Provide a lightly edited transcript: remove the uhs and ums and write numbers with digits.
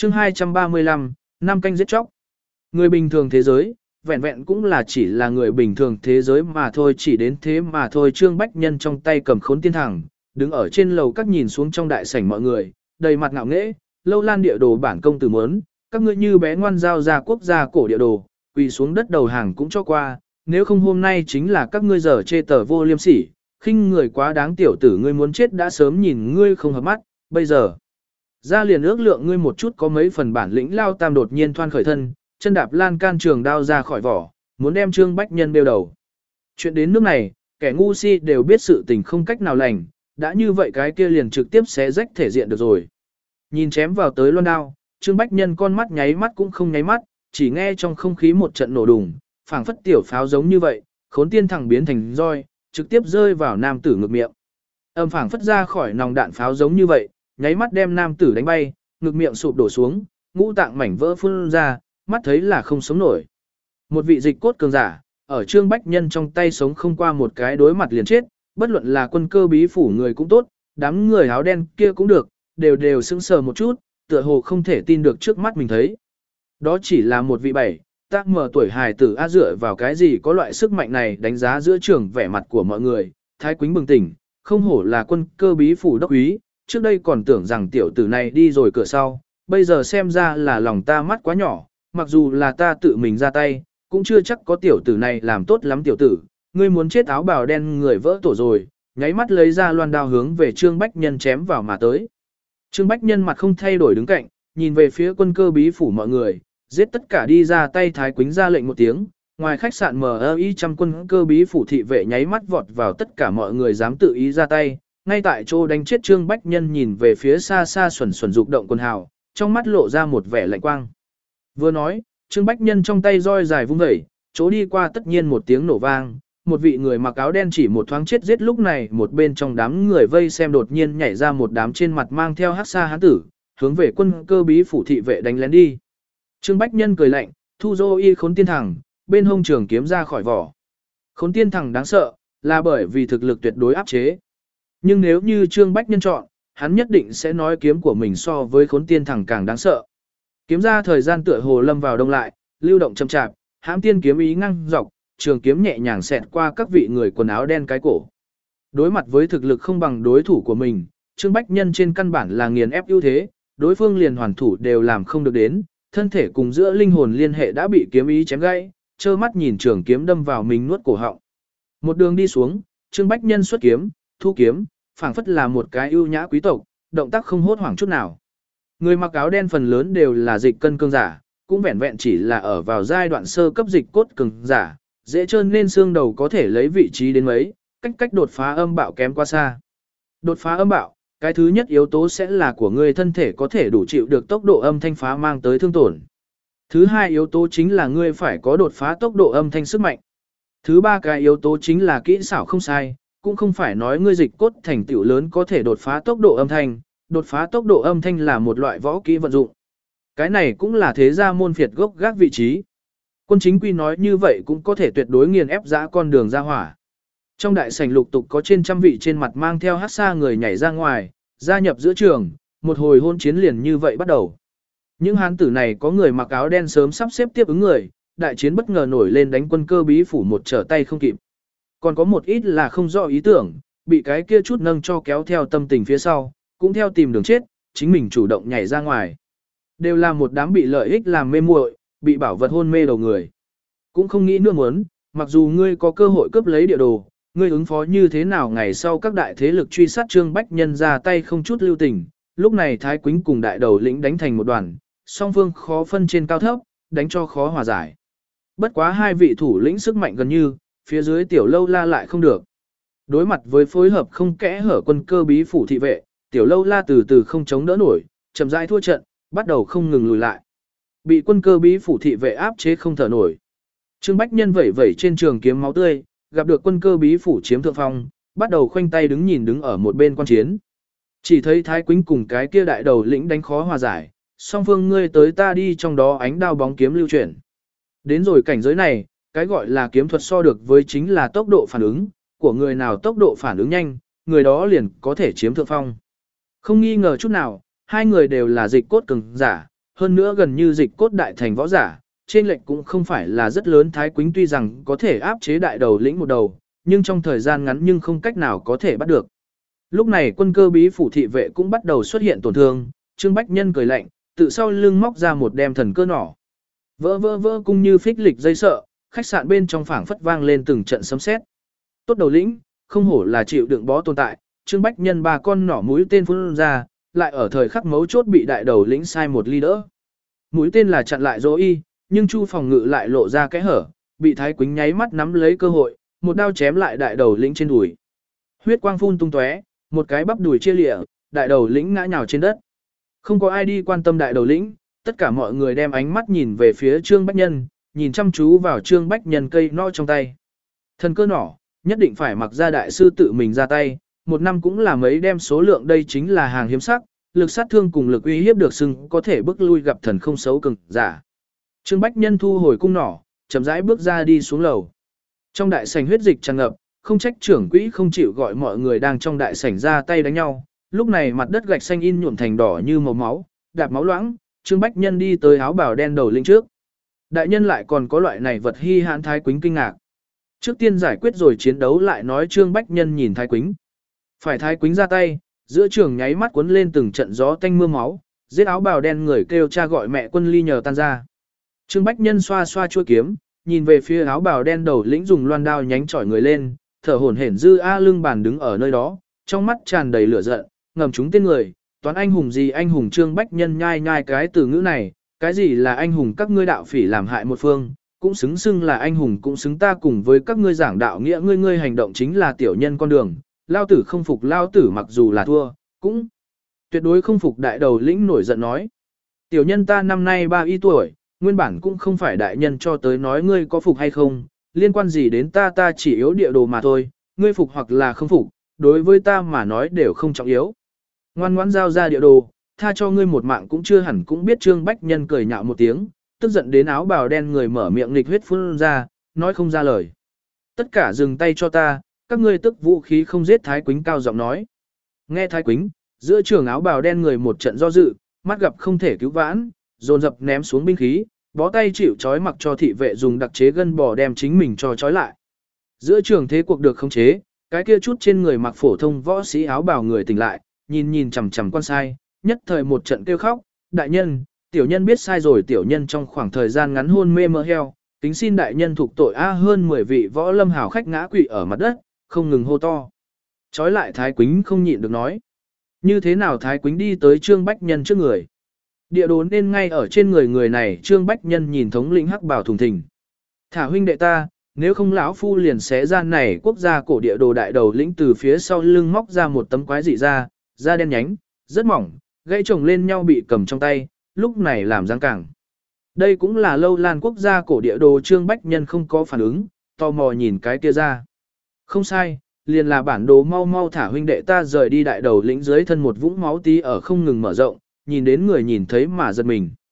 chương 235, 5 canh giết chóc. Người bình thường thế giới, vẹn vẹn cũng là chỉ là người bình thường thế giới mà thôi, chỉ đến thế mà thôi. Trương Bách Nhân trong tay cầm Khốn Tiên Thẳng, đứng ở trên lầu các nhìn xuống trong đại sảnh mọi người, đầy mặt ngạo nghễ. Lâu Lan địa đồ bản công tử muốn, các ngươi như bé ngoan giao ra quốc gia cổ địa đồ, quỳ xuống đất đầu hàng cũng cho qua, nếu không hôm nay chính là các ngươi giờ chê tờ vô liêm sỉ, khinh người quá đáng. Tiểu tử ngươi muốn chết đã sớm nhìn ngươi không hợp mắt, bây giờ ra liền ước lượng ngươi một chút có mấy phần bản lĩnh. Lao Tam đột nhiên thoăn khởi thân, chân đạp lan can trường đao ra khỏi vỏ, muốn đem Trương Bách Nhân bêu đầu. Chuyện đến nước này, kẻ ngu si đều biết sự tình không cách nào lành, đã như vậy cái kia liền trực tiếp xé rách thể diện được rồi. Nhìn chém vào tới loan đao, Trương Bách Nhân con mắt nháy mắt cũng không nháy mắt, chỉ nghe trong không khí một trận nổ đùng, phảng phất tiểu pháo giống như vậy, Khốn Tiên Thẳng biến thành roi, trực tiếp rơi vào nam tử ngực miệng. Âm phảng phất ra khỏi nòng đạn pháo giống như vậy, nháy mắt đem nam tử đánh bay, ngực miệng sụp đổ xuống, ngũ tạng mảnh vỡ phun ra, mắt thấy là không sống nổi. Một vị dịch cốt cường giả, ở Trương Bách Nhân trong tay sống không qua một cái đối mặt liền chết, bất luận là Quân Cơ Bí phủ người cũng tốt, đám người áo đen kia cũng được, đều sững sờ một chút, tựa hồ không thể tin được trước mắt mình thấy. Đó chỉ là một vị bảy, tác mở tuổi hài tử a, dựa vào cái gì có loại sức mạnh này. Đánh giá giữa trường vẻ mặt của mọi người, Thái Quýnh bừng tỉnh, không hổ là Quân Cơ Bí phủ đốc úy, trước đây còn tưởng rằng tiểu tử này đi rồi cửa sau, bây giờ xem ra là lòng ta mắt quá nhỏ, mặc dù là ta tự mình ra tay, cũng chưa chắc có tiểu tử này làm tốt lắm. Tiểu tử, ngươi muốn chết, áo bào đen người vỡ tổ rồi, nháy mắt lấy ra loan đao hướng về Trương Bách Nhân chém vào mà tới. Trương Bách Nhân mặt không thay đổi đứng cạnh, nhìn về phía Quân Cơ Bí phủ mọi người, giết tất cả đi ra tay. Thái Quýnh ra lệnh một tiếng, ngoài khách sạn MI trăm Quân Cơ Bí phủ thị vệ nháy mắt vọt vào, tất cả mọi người dám tự ý ra tay, ngay tại chỗ đánh chết Trương Bách Nhân. Nhìn về phía xa xa xuẩn xuẩn dục động quần hào, trong mắt lộ ra một vẻ lạnh quang. Vừa nói, Trương Bách Nhân trong tay roi dài vung vẩy, chỗ đi qua tất nhiên một tiếng nổ vang, một vị người mặc áo đen chỉ một thoáng chết giết. Lúc này một bên trong đám người vây xem đột nhiên nhảy ra một đám trên mặt mang theo hắc sa hán tử, hướng về Quân Cơ Bí phủ thị vệ đánh lén đi. Trương Bách Nhân cười lạnh, thu dô y Khốn Tiên Thẳng, bên hông trường kiếm ra khỏi vỏ. Khốn Tiên Thẳng đáng sợ, là bởi vì thực lực tuyệt đối áp chế. Nhưng nếu như Trương Bách Nhân chọn, hắn nhất định sẽ nói kiếm của mình so với Khốn Tiên Thẳng càng đáng sợ. Kiếm ra thời gian tựa hồ lâm vào đông lại, lưu động chậm chạp, hãm tiên kiếm ý ngang dọc, trường kiếm nhẹ nhàng xẹt qua các vị người quần áo đen cái cổ. Đối mặt với thực lực không bằng đối thủ của mình, Trương Bách Nhân trên căn bản là nghiền ép ưu thế, đối phương liền hoàn thủ đều làm không được đến, thân thể cùng giữa linh hồn liên hệ đã bị kiếm ý chém gãy, trơ mắt nhìn trường kiếm đâm vào mình nuốt cổ họng. Một đường đi xuống, Trương Bách Nhân xuất kiếm, thu kiếm, phảng phất là một cái ưu nhã quý tộc, động tác không hốt hoảng chút nào. Người mặc áo đen phần lớn đều là dịch cân cường giả, cũng vẹn vẹn chỉ là ở vào giai đoạn sơ cấp dịch cốt cường giả, dễ trơn nên xương đầu có thể lấy vị trí đến mấy, cách đột phá âm bạo kém quá xa. Đột phá âm bạo, cái thứ nhất yếu tố sẽ là của người thân thể có thể đủ chịu được tốc độ âm thanh phá mang tới thương tổn. Thứ hai yếu tố chính là ngươi phải có đột phá tốc độ âm thanh sức mạnh. Thứ ba cái yếu tố chính là kỹ xảo không sai, cũng không phải nói ngươi dịch cốt thành tựu lớn có thể đột phá tốc độ âm thanh, đột phá tốc độ âm thanh là một loại võ kỹ vận dụng. Cái này cũng là thế gia môn phiệt gốc gác vị trí. Quân chính quy nói như vậy cũng có thể tuyệt đối nghiền ép dã con đường ra hỏa. Trong đại sảnh lục tục có trên trăm vị trên mặt mang theo hắc sa người nhảy ra ngoài, gia nhập giữa trường, một hồi hôn chiến liền như vậy bắt đầu. Những hán tử này có người mặc áo đen sớm sắp xếp tiếp ứng người, đại chiến bất ngờ nổi lên đánh Quân Cơ Bí phủ một trở tay không kịp. Còn có một ít là không rõ ý tưởng, bị cái kia chút nâng cho kéo theo tâm tình phía sau, cũng theo tìm đường chết, chính mình chủ động nhảy ra ngoài. Đều là một đám bị lợi ích làm mê muội, bị bảo vật hôn mê đầu người. Cũng không nghĩ nữa muốn, mặc dù ngươi có cơ hội cướp lấy địa đồ, ngươi ứng phó như thế nào ngày sau các đại thế lực truy sát Trương Bách Nhân ra tay không chút lưu tình. Lúc này Thái Quýnh cùng đại đầu lĩnh đánh thành một đoàn, song phương khó phân trên cao thấp, đánh cho khó hòa giải. Bất quá hai vị thủ lĩnh sức mạnh gần như, phía dưới Tiểu Lâu La lại không được. Đối mặt với phối hợp không kẽ hở Quân Cơ Bí phủ thị vệ, Tiểu Lâu La từ từ không chống đỡ nổi, chậm rãi thua trận, bắt đầu không ngừng lùi lại. Bị Quân Cơ Bí phủ thị vệ áp chế không thở nổi. Trương Bách Nhân vẩy vẩy trên trường kiếm máu tươi, gặp được Quân Cơ Bí phủ chiếm thượng phong, bắt đầu khoanh tay đứng ở một bên quan chiến. Chỉ thấy Thái Quýnh cùng cái kia đại đầu lĩnh đánh khó hòa giải, song phương ngươi tới ta đi, trong đó ánh đao bóng kiếm lưu chuyển. Đến rồi cảnh giới này, cái gọi là kiếm thuật so được với chính là tốc độ phản ứng, của người nào tốc độ phản ứng nhanh, người đó liền có thể chiếm thượng phong. Không nghi ngờ chút nào, hai người đều là dịch cốt cường giả, hơn nữa gần như dịch cốt đại thành võ giả, trên lệnh cũng không phải là rất lớn. Thái Quýnh tuy rằng có thể áp chế đại đầu lĩnh một đầu, nhưng trong thời gian ngắn nhưng không cách nào có thể bắt được. Lúc này quân cơ bí phủ thị vệ cũng bắt đầu xuất hiện tổn thương, Trương Bách Nhân cười lạnh, tự sau lưng móc ra một đem thần cơ nỏ. Vỡ vỡ vỡ cung như phích lịch dây sợ, khách sạn bên trong phảng phất vang lên từng trận sấm sét. Tốt đầu lĩnh, không hổ là chịu đựng bó tồn tại, Trương Bách Nhân ba con nỏ mũi tên phun ra, lại ở thời khắc mấu chốt bị đại đầu lĩnh sai một ly đỡ. Mũi tên là chặn lại Dỗ Y, nhưng Chu phòng ngự lại lộ ra cái hở, bị Thái Quýnh nháy mắt nắm lấy cơ hội, một đao chém lại đại đầu lĩnh trên đùi. Huyết quang phun tung tóe, một cái bắp đùi chia lịa, đại đầu lĩnh ngã nhào trên đất. Không có ai đi quan tâm đại đầu lĩnh, tất cả mọi người đem ánh mắt nhìn về phía Trương Bách Nhân, nhìn chăm chú vào Trương Bách Nhân cây nỏ trong tay. Thần cơ nỏ, nhất định phải mặc ra đại sư tự mình ra tay, một năm cũng là mấy đem số lượng, đây chính là hàng hiếm sắc, lực sát thương cùng lực uy hiếp được xưng có thể bước lui gặp thần không xấu cường giả. Trương Bách Nhân thu hồi cung nỏ, chậm rãi bước ra đi xuống lầu. Trong đại sảnh huyết dịch tràn ngập, không trách trưởng quỹ không chịu gọi mọi người đang trong đại sảnh ra tay đánh nhau. Lúc này mặt đất gạch xanh in nhuộm thành đỏ như màu máu, đạp máu loãng, Trương Bách Nhân đi tới áo bào đen đầu lĩnh trước. Đại nhân lại còn có loại này vật hi hãn. Thái Quýnh kinh ngạc. Trước tiên giải quyết rồi chiến đấu lại nói. Trương Bách Nhân nhìn Thái Quýnh. Phải Thái Quýnh ra tay, giữa trường nháy mắt cuốn lên từng trận gió tanh mưa máu, giết áo bào đen người kêu cha gọi mẹ quân ly nhờ tan ra. Trương Bách Nhân xoa xoa chuôi kiếm, nhìn về phía áo bào đen đầu lĩnh dùng loan đao nhánh chỏi người lên, thở hổn hển dư a lưng bàn đứng ở nơi đó, trong mắt tràn đầy lửa giận, ngầm chúng tên người, toán anh hùng gì anh hùng. Trương Bách Nhân nhai nhai cái từ ngữ này, cái gì là anh hùng, các ngươi đạo phỉ làm hại một phương, cũng xứng xưng là anh hùng, cũng xứng ta cùng với các ngươi giảng đạo nghĩa, ngươi hành động chính là tiểu nhân con đường, lao tử không phục, lao tử mặc dù là thua, cũng tuyệt đối không phục. Đại đầu lĩnh nổi giận nói, tiểu nhân ta năm nay 3 tuổi, nguyên bản cũng không phải đại nhân cho tới nói ngươi có phục hay không, liên quan gì đến ta, ta chỉ yếu địa đồ mà thôi, ngươi phục hoặc là không phục, đối với ta mà nói đều không trọng yếu. Ngoan ngoãn giao ra địa đồ, tha cho ngươi một mạng cũng chưa hẳn cũng biết. Trương Bách Nhân cười nhạo một tiếng, tức giận đến áo bào đen người mở miệng nghịch huyết phun ra, nói không ra lời. Tất cả dừng tay cho ta, các ngươi tức vũ khí không giết. Thái Quýnh cao giọng nói. Nghe Thái Quýnh, giữa trường áo bào đen người một trận do dự, mắt gặp không thể cứu vãn, dồn dập ném xuống binh khí, bó tay chịu trói, mặc cho thị vệ dùng đặc chế gân bò đem chính mình cho trói lại. Giữa trường thế cuộc được khống chế, cái kia chút trên người mặc phổ thông võ sĩ áo bào người tỉnh lại, nhìn chằm chằm quan sai, nhất thời một trận kêu khóc, đại nhân, tiểu nhân biết sai rồi, tiểu nhân trong khoảng thời gian ngắn hôn mê mơ heo, kính xin đại nhân thuộc tội a. Hơn 10 vị võ lâm hào khách ngã quỵ ở mặt đất, không ngừng hô to. Trói lại Thái Quýnh không nhịn được nói. Như thế nào? Thái Quýnh đi tới Trương Bách Nhân trước người. Địa đồ nên ngay ở trên người người này. Trương Bách Nhân nhìn thống lĩnh hắc bảo thùng thình. Thả huynh đệ ta, nếu không lão phu liền xé ra này quốc gia cổ địa đồ. Đại đầu lĩnh từ phía sau lưng móc ra một tấm quái dị ra, da đen nhánh, rất mỏng, gãy chồng lên nhau bị cầm trong tay, lúc này làm dáng càng. Đây cũng là Lâu Lan quốc gia cổ địa đồ. Trương Bách Nhân không có phản ứng, tò mò nhìn cái kia ra. Không sai, liền là bản đồ, mau mau thả huynh đệ ta rời đi. Đại đầu lĩnh dưới thân một vũng máu tí ở không ngừng mở rộng, nhìn đến người nhìn thấy mà giật mình.